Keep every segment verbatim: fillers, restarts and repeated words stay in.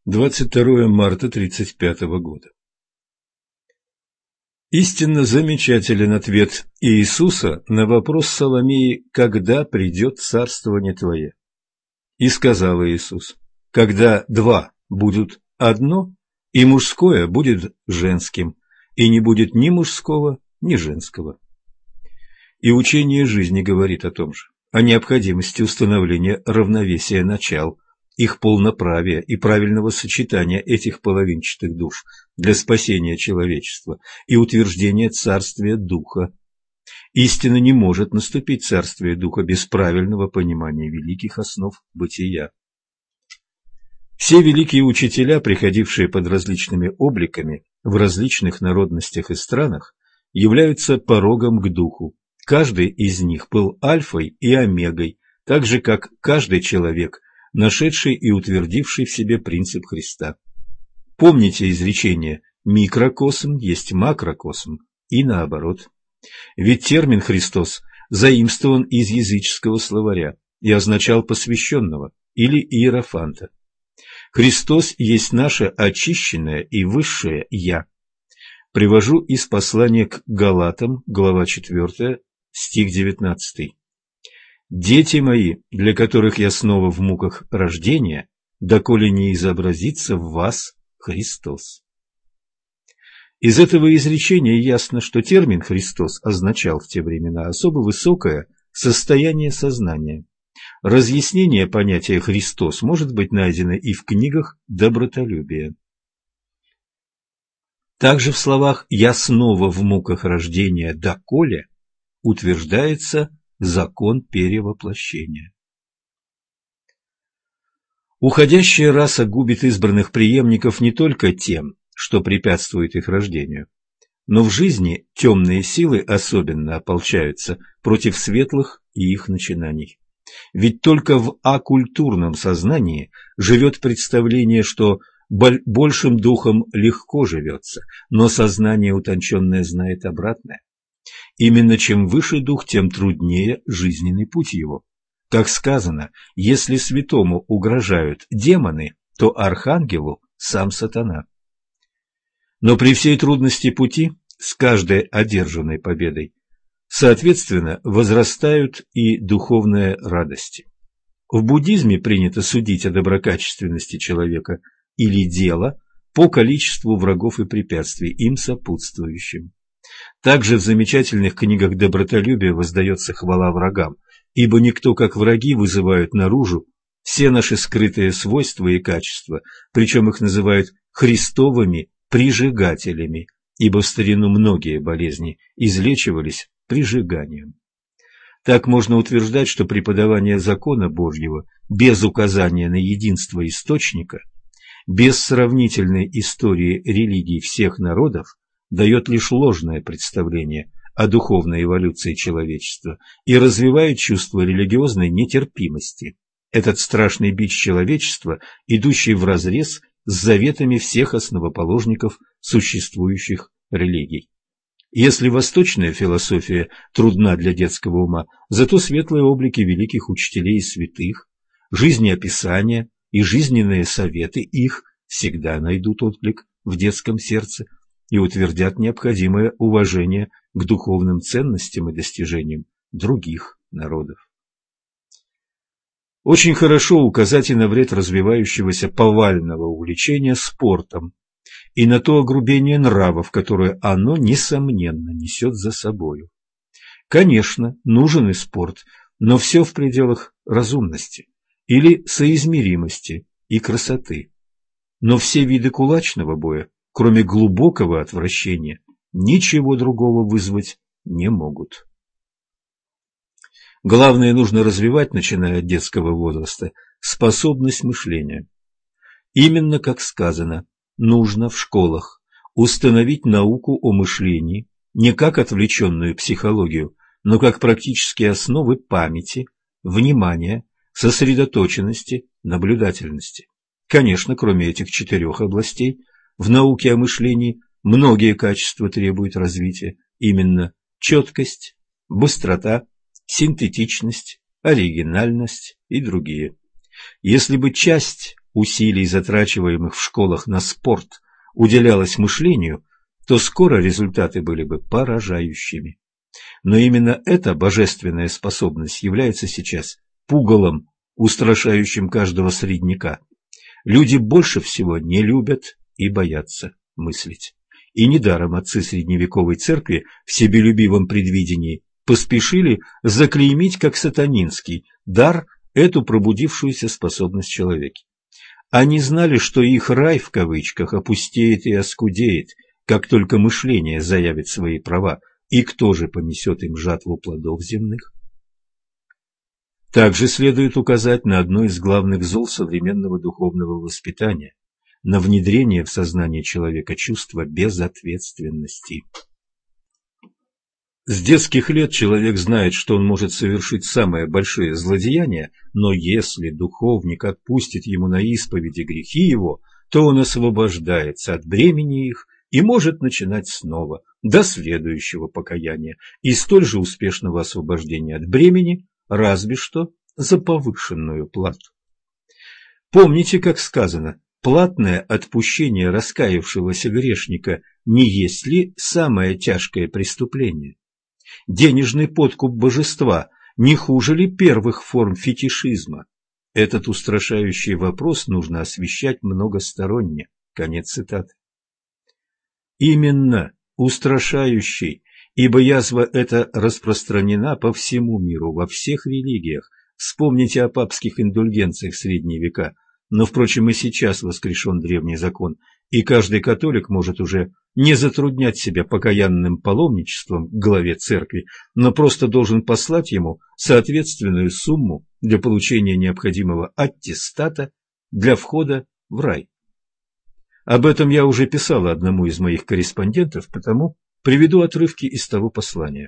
двадцать второе марта тридцать пятого года. Истинно замечателен ответ Иисуса на вопрос Соломеи «Когда придет царствование Твое?» И сказал Иисус: «Когда два будут одно, и мужское будет женским, и не будет ни мужского, ни женского». И учение жизни говорит о том же, о необходимости установления равновесия начал, их полноправия и правильного сочетания этих половинчатых душ для спасения человечества и утверждения Царствия Духа. Истинно не может наступить Царствие Духа без правильного понимания великих основ бытия. Все великие учителя, приходившие под различными обликами в различных народностях и странах, являются порогом к Духу. Каждый из них был альфой и омегой, так же, как каждый человек, нашедший и утвердивший в себе принцип Христа. Помните изречение «микрокосм есть макрокосм» и наоборот. Ведь термин «Христос» заимствован из языческого словаря и означал посвященного или иерофанта. Христос есть наше очищенное и высшее «Я». Привожу из послания к Галатам, глава четвёртая, стих девятнадцатый. «Дети мои, для которых я снова в муках рождения, доколе не изобразится в вас Христос». Из этого изречения ясно, что термин «Христос» означал в те времена особо высокое состояние сознания. Разъяснение понятия «Христос» может быть найдено и в книгах добротолюбия. Также в словах «я снова в муках рождения доколе» утверждается закон перевоплощения. Уходящая раса губит избранных преемников не только тем, что препятствует их рождению, но в жизни темные силы особенно ополчаются против светлых и их начинаний. Ведь только в акультурном сознании живет представление, что большим духом легко живется, но сознание утонченное знает обратное. Именно чем выше дух, тем труднее жизненный путь его. Как сказано, если святому угрожают демоны, то архангелу сам сатана. Но при всей трудности пути, с каждой одержанной победой, соответственно, возрастают и духовные радости. В буддизме принято судить о доброкачественности человека или дела по количеству врагов и препятствий, им сопутствующим. Также в замечательных книгах добротолюбия воздается хвала врагам, ибо никто, как враги, вызывают наружу все наши скрытые свойства и качества, причем их называют христовыми прижигателями, ибо в старину многие болезни излечивались прижиганием. Так можно утверждать, что преподавание закона Божьего без указания на единство источника, без сравнительной истории религий всех народов, дает лишь ложное представление о духовной эволюции человечества и развивает чувство религиозной нетерпимости. Этот страшный бич человечества, идущий вразрез с заветами всех основоположников существующих религий. Если восточная философия трудна для детского ума, зато светлые облики великих учителей и святых, жизнеописания и жизненные советы их всегда найдут отклик в детском сердце и утвердят необходимое уважение к духовным ценностям и достижениям других народов. Очень хорошо указать и на вред развивающегося повального увлечения спортом, и на то огрубение нравов, которое оно, несомненно, несет за собою. Конечно, нужен и спорт, но все в пределах разумности или соизмеримости и красоты. Но все виды кулачного боя, кроме глубокого отвращения, ничего другого вызвать не могут. Главное, нужно развивать, начиная от детского возраста, способность мышления. Именно как сказано, нужно в школах установить науку о мышлении не как отвлеченную психологию, но как практические основы памяти, внимания, сосредоточенности, наблюдательности. Конечно, кроме этих четырех областей, в науке о мышлении многие качества требуют развития, именно четкость, быстрота, синтетичность, оригинальность и другие. Если бы часть усилий, затрачиваемых в школах на спорт, уделялось мышлению, то скоро результаты были бы поражающими. Но именно эта божественная способность является сейчас пугалом, устрашающим каждого средняка. Люди больше всего не любят и боятся мыслить. И недаром отцы средневековой церкви в себелюбивом предвидении поспешили заклеймить как сатанинский дар эту пробудившуюся способность человека. Они знали, что их «рай» в кавычках опустеет и оскудеет, как только мышление заявит свои права, и кто же понесет им жатву плодов земных? Также следует указать на одно из главных зол современного духовного воспитания – на внедрение в сознание человека чувства безответственности. С детских лет человек знает, что он может совершить самые большие злодеяния, но если духовник отпустит ему на исповеди грехи его, то он освобождается от бремени их и может начинать снова, до следующего покаяния и столь же успешного освобождения от бремени, разве что за повышенную плату. Помните, как сказано, платное отпущение раскаявшегося грешника не есть ли самое тяжкое преступление? Денежный подкуп божества не хуже ли первых форм фетишизма? Этот устрашающий вопрос нужно освещать многосторонне. Конец цитаты. Именно устрашающий, ибо язва эта распространена по всему миру, во всех религиях. Вспомните о папских индульгенциях в средние века. Но, впрочем, и сейчас воскрешен древний закон, и каждый католик может уже не затруднять себя покаянным паломничеством к главе церкви, но просто должен послать ему соответственную сумму для получения необходимого аттестата для входа в рай. Об этом я уже писал одному из моих корреспондентов, потому приведу отрывки из того послания.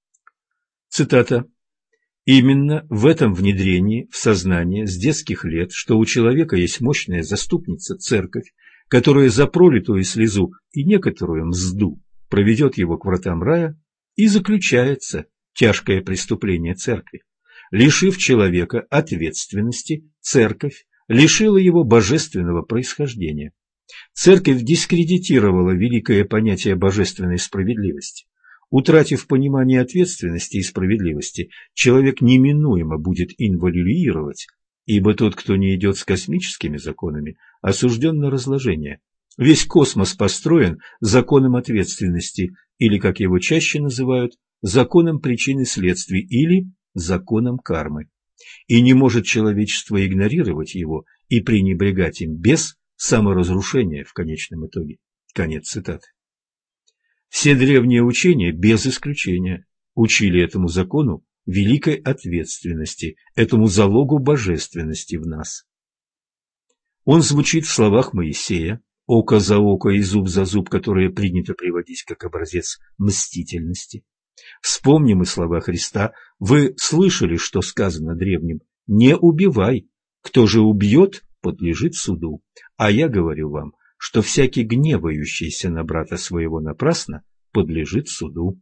Цитата. Именно в этом внедрении в сознание с детских лет, что у человека есть мощная заступница церковь, которая за пролитую слезу и некоторую мзду проведет его к вратам рая, и заключается тяжкое преступление церкви. Лишив человека ответственности, церковь лишила его божественного происхождения. Церковь дискредитировала великое понятие божественной справедливости. Утратив понимание ответственности и справедливости, человек неминуемо будет инволюировать, ибо тот, кто не идет с космическими законами, осужден на разложение. Весь космос построен законом ответственности, или, как его чаще называют, законом причин и следствий, или законом кармы. И не может человечество игнорировать его и пренебрегать им без саморазрушения в конечном итоге. Конец цитаты. Все древние учения, без исключения, учили этому закону великой ответственности, этому залогу божественности в нас. Он звучит в словах Моисея, око за око и зуб за зуб, которые принято приводить как образец мстительности. Вспомним и слова Христа: «Вы слышали, что сказано древним: не убивай, кто же убьет, подлежит суду. А я говорю вам, что всякий гневающийся на брата своего напрасно подлежит суду».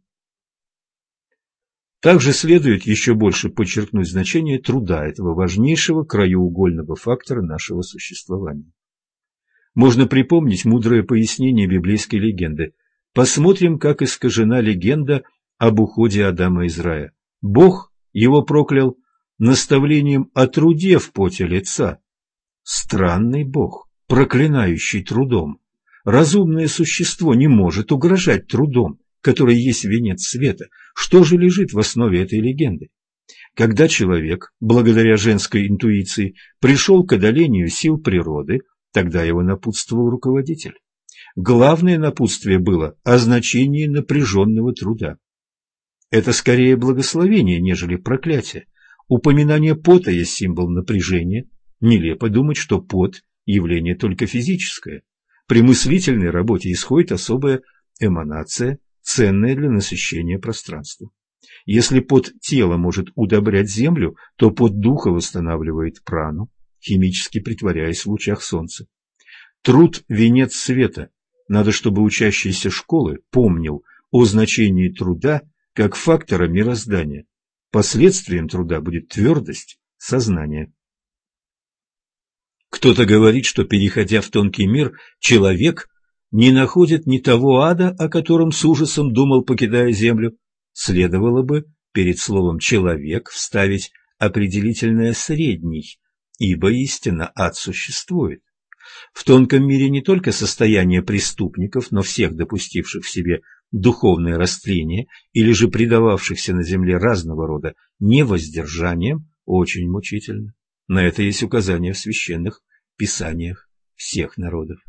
Также следует еще больше подчеркнуть значение труда, этого важнейшего краеугольного фактора нашего существования. Можно припомнить мудрое пояснение библейской легенды. Посмотрим, как искажена легенда об уходе Адама из рая. Бог его проклял наставлением о труде в поте лица. Странный Бог, проклинающий трудом. Разумное существо не может угрожать трудом, который есть венец света. Что же лежит в основе этой легенды? Когда человек, благодаря женской интуиции, пришел к одолению сил природы, тогда его напутствовал руководитель. Главное напутствие было о значении напряженного труда. Это скорее благословение, нежели проклятие. Упоминание пота есть символ напряжения. Нелепо думать, что пот – явление только физическое. При мыслительной работе исходит особая эманация, ценная для насыщения пространства. Если пот тела может удобрять землю, то пот духа восстанавливает прану, химически притворяясь в лучах солнца. Труд – венец света. Надо, чтобы учащийся школы помнил о значении труда как фактора мироздания. Последствием труда будет твердость сознания. Кто-то говорит, что, переходя в тонкий мир, человек не находит ни того ада, о котором с ужасом думал, покидая землю. Следовало бы перед словом «человек» вставить определительное «средний», ибо истинно ад существует. В тонком мире не только состояние преступников, но всех допустивших в себе духовное растление или же предававшихся на земле разного рода невоздержанием очень мучительно. На это есть указания в священных писаниях всех народов.